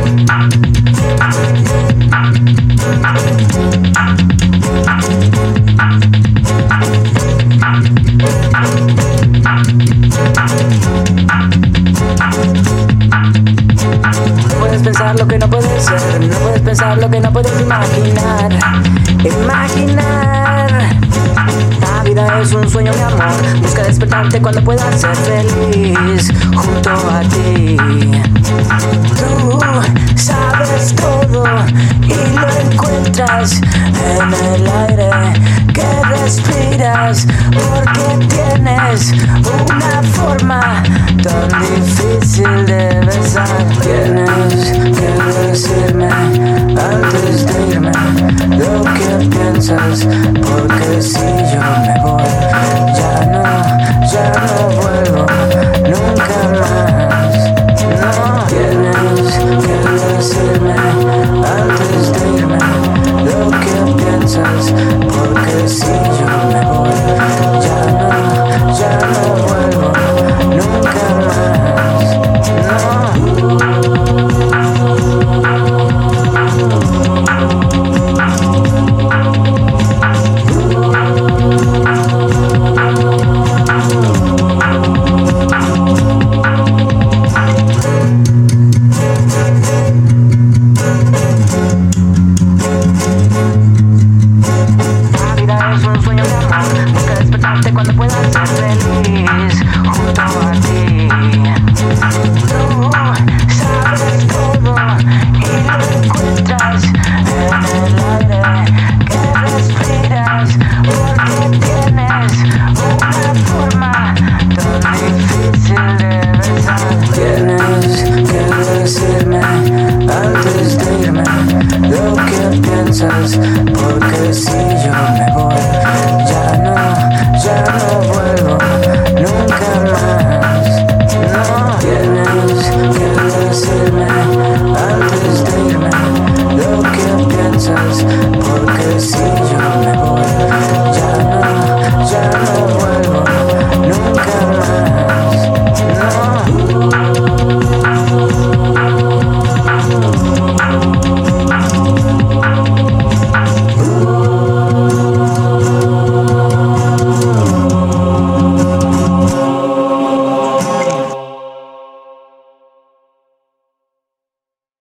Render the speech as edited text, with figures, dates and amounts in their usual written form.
puedes pensar lo que no puedes ser, no puedes pensar lo que no puedes imaginar. La vida es un sueño, mi amor. Busca despertarte cuando puedas ser feliz junto a ti. Tú sabes todo y lo encuentras en el aire que respiras, porque tienes una forma tan difícil de besar. Tienes que decirme antes de irme lo que piensas, porque si yo me voy ya no vuelvo nunca más. No tienes que decirme antes de irme lo que piensas, porque si yo me voy ya no vuelvo nunca más. No. Cuando puedas ser feliz junto a ti. Tú sabes todo y lo encuentras en el aire que respiras, porque tienes una forma tan difícil de besar. Tienes que decirme antes de irme lo que piensas, porque si yo me voy ya no